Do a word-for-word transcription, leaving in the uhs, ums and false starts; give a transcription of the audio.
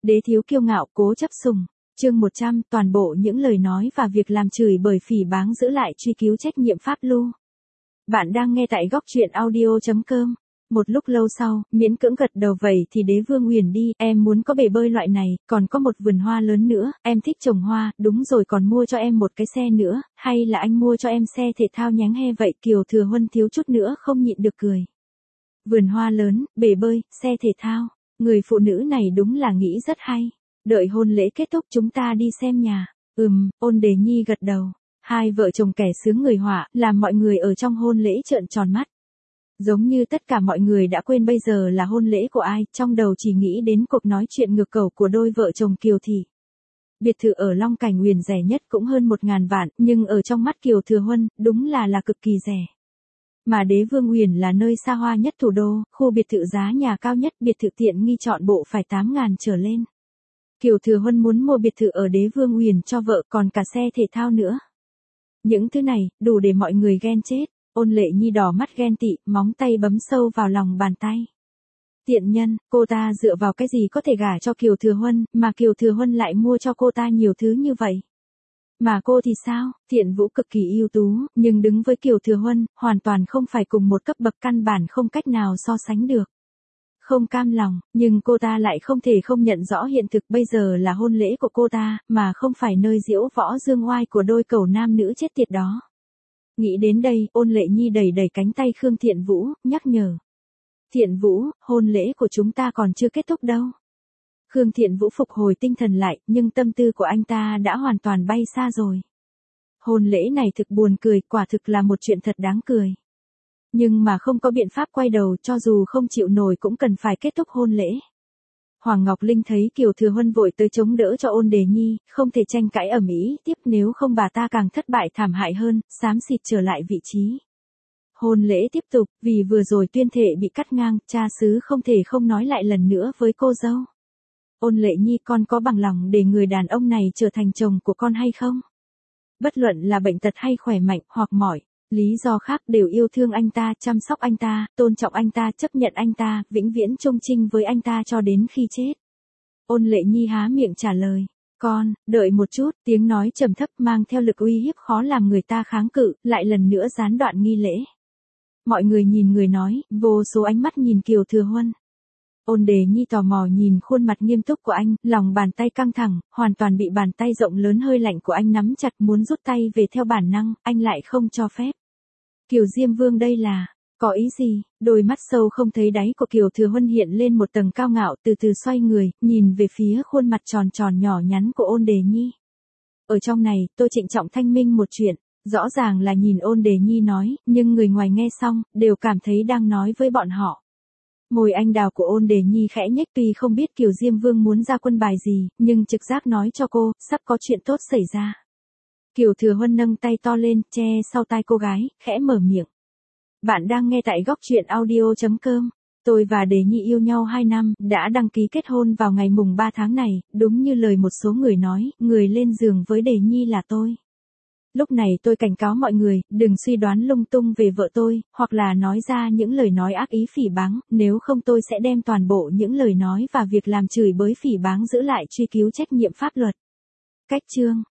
Đế thiếu kiêu ngạo, cố chấp sùng. Chương một trăm, toàn bộ những lời nói và việc làm chửi bới phỉ báng giữ lại truy cứu trách nhiệm pháp lưu. Bạn đang nghe tại góc truyện audio chấm com. Một lúc lâu sau, miễn cưỡng gật đầu vậy thì Đế Vương Uyển đi, em muốn có bể bơi loại này, còn có một vườn hoa lớn nữa, em thích trồng hoa, đúng rồi còn mua cho em một cái xe nữa, hay là anh mua cho em xe thể thao nhánh he vậy. Kiều Thừa Huân thiếu chút nữa không nhịn được cười. Vườn hoa lớn, bể bơi, xe thể thao, người phụ nữ này đúng là nghĩ rất hay. Đợi hôn lễ kết thúc chúng ta đi xem nhà. Ừm, Ôn Đề Nhi gật đầu. Hai vợ chồng kẻ sướng người họa, làm mọi người ở trong hôn lễ trợn tròn mắt. Giống như tất cả mọi người đã quên bây giờ là hôn lễ của ai, trong đầu chỉ nghĩ đến cuộc nói chuyện ngược cầu của đôi vợ chồng Kiều Thị. Biệt thự ở Long Cảnh Uyển rẻ nhất cũng hơn một ngàn vạn, nhưng ở trong mắt Kiều Thừa Huân, đúng là là cực kỳ rẻ. Mà Đế Vương Uyển là nơi xa hoa nhất thủ đô, khu biệt thự giá nhà cao nhất, biệt thự tiện nghi chọn bộ phải tám ngàn trở lên. Kiều Thừa Huân muốn mua biệt thự ở Đế Vương Uyển cho vợ, còn cả xe thể thao nữa. Những thứ này, đủ để mọi người ghen chết. Ôn Lệ Nhi đỏ mắt ghen tị, móng tay bấm sâu vào lòng bàn tay. Tiện nhân, cô ta dựa vào cái gì có thể gả cho Kiều Thừa Huân, mà Kiều Thừa Huân lại mua cho cô ta nhiều thứ như vậy. Mà cô thì sao, Thiện Vũ cực kỳ ưu tú, nhưng đứng với Kiều Thừa Huân, hoàn toàn không phải cùng một cấp bậc, căn bản không cách nào so sánh được. Không cam lòng, nhưng cô ta lại không thể không nhận rõ hiện thực bây giờ là hôn lễ của cô ta, mà không phải nơi diễu võ dương oai của đôi cẩu nam nữ chết tiệt đó. Nghĩ đến đây, Ôn Lệ Nhi đẩy đẩy cánh tay Khương Thiện Vũ, nhắc nhở. Thiện Vũ, hôn lễ của chúng ta còn chưa kết thúc đâu. Khương Thiện Vũ phục hồi tinh thần lại, nhưng tâm tư của anh ta đã hoàn toàn bay xa rồi. Hôn lễ này thực buồn cười, quả thực là một chuyện thật đáng cười. Nhưng mà không có biện pháp quay đầu, cho dù không chịu nổi cũng cần phải kết thúc hôn lễ. Hoàng Ngọc Linh thấy Kiều Thừa Huân vội tới chống đỡ cho Ôn Đề Nhi, không thể tranh cãi ầm ĩ tiếp, nếu không bà ta càng thất bại thảm hại hơn, xám xịt trở lại vị trí. Hôn lễ tiếp tục, vì vừa rồi tuyên thệ bị cắt ngang, cha xứ không thể không nói lại lần nữa với cô dâu. Ôn Lệ Nhi, con có bằng lòng để người đàn ông này trở thành chồng của con hay không? Bất luận là bệnh tật hay khỏe mạnh, hoặc mỏi, lý do khác đều yêu thương anh ta, chăm sóc anh ta, tôn trọng anh ta, chấp nhận anh ta, vĩnh viễn chung chinh với anh ta cho đến khi chết. Ôn Lệ Nhi há miệng trả lời. Con, đợi một chút, tiếng nói trầm thấp mang theo lực uy hiếp khó làm người ta kháng cự, lại lần nữa gián đoạn nghi lễ. Mọi người nhìn người nói, vô số ánh mắt nhìn Kiều Thừa Huân. Ôn Đề Nhi tò mò nhìn khuôn mặt nghiêm túc của anh, lòng bàn tay căng thẳng, hoàn toàn bị bàn tay rộng lớn hơi lạnh của anh nắm chặt, muốn rút tay về theo bản năng, anh lại không cho phép. Kiều Diêm Vương đây là, có ý gì? Đôi mắt sâu không thấy đáy của Kiều Thừa Huân hiện lên một tầng cao ngạo, từ từ xoay người, nhìn về phía khuôn mặt tròn tròn nhỏ nhắn của Ôn Đề Nhi. Ở trong này, tôi trịnh trọng thanh minh một chuyện, rõ ràng là nhìn Ôn Đề Nhi nói, nhưng người ngoài nghe xong, đều cảm thấy đang nói với bọn họ. Môi anh đào của Ôn Đề Nhi khẽ nhếch, tuy không biết Kiều Diêm Vương muốn ra quân bài gì, nhưng trực giác nói cho cô, sắp có chuyện tốt xảy ra. Kiều Thừa Huân nâng tay to lên, che sau tai cô gái, khẽ mở miệng. Bạn đang nghe tại góc truyện audio chấm com. Tôi và Đề Nhi yêu nhau hai năm, đã đăng ký kết hôn vào ngày mùng ba tháng này, đúng như lời một số người nói, người lên giường với Đề Nhi là tôi. Lúc này tôi cảnh cáo mọi người, đừng suy đoán lung tung về vợ tôi, hoặc là nói ra những lời nói ác ý phỉ báng, nếu không tôi sẽ đem toàn bộ những lời nói và việc làm chửi bới phỉ báng giữ lại truy cứu trách nhiệm pháp luật. Cách chương.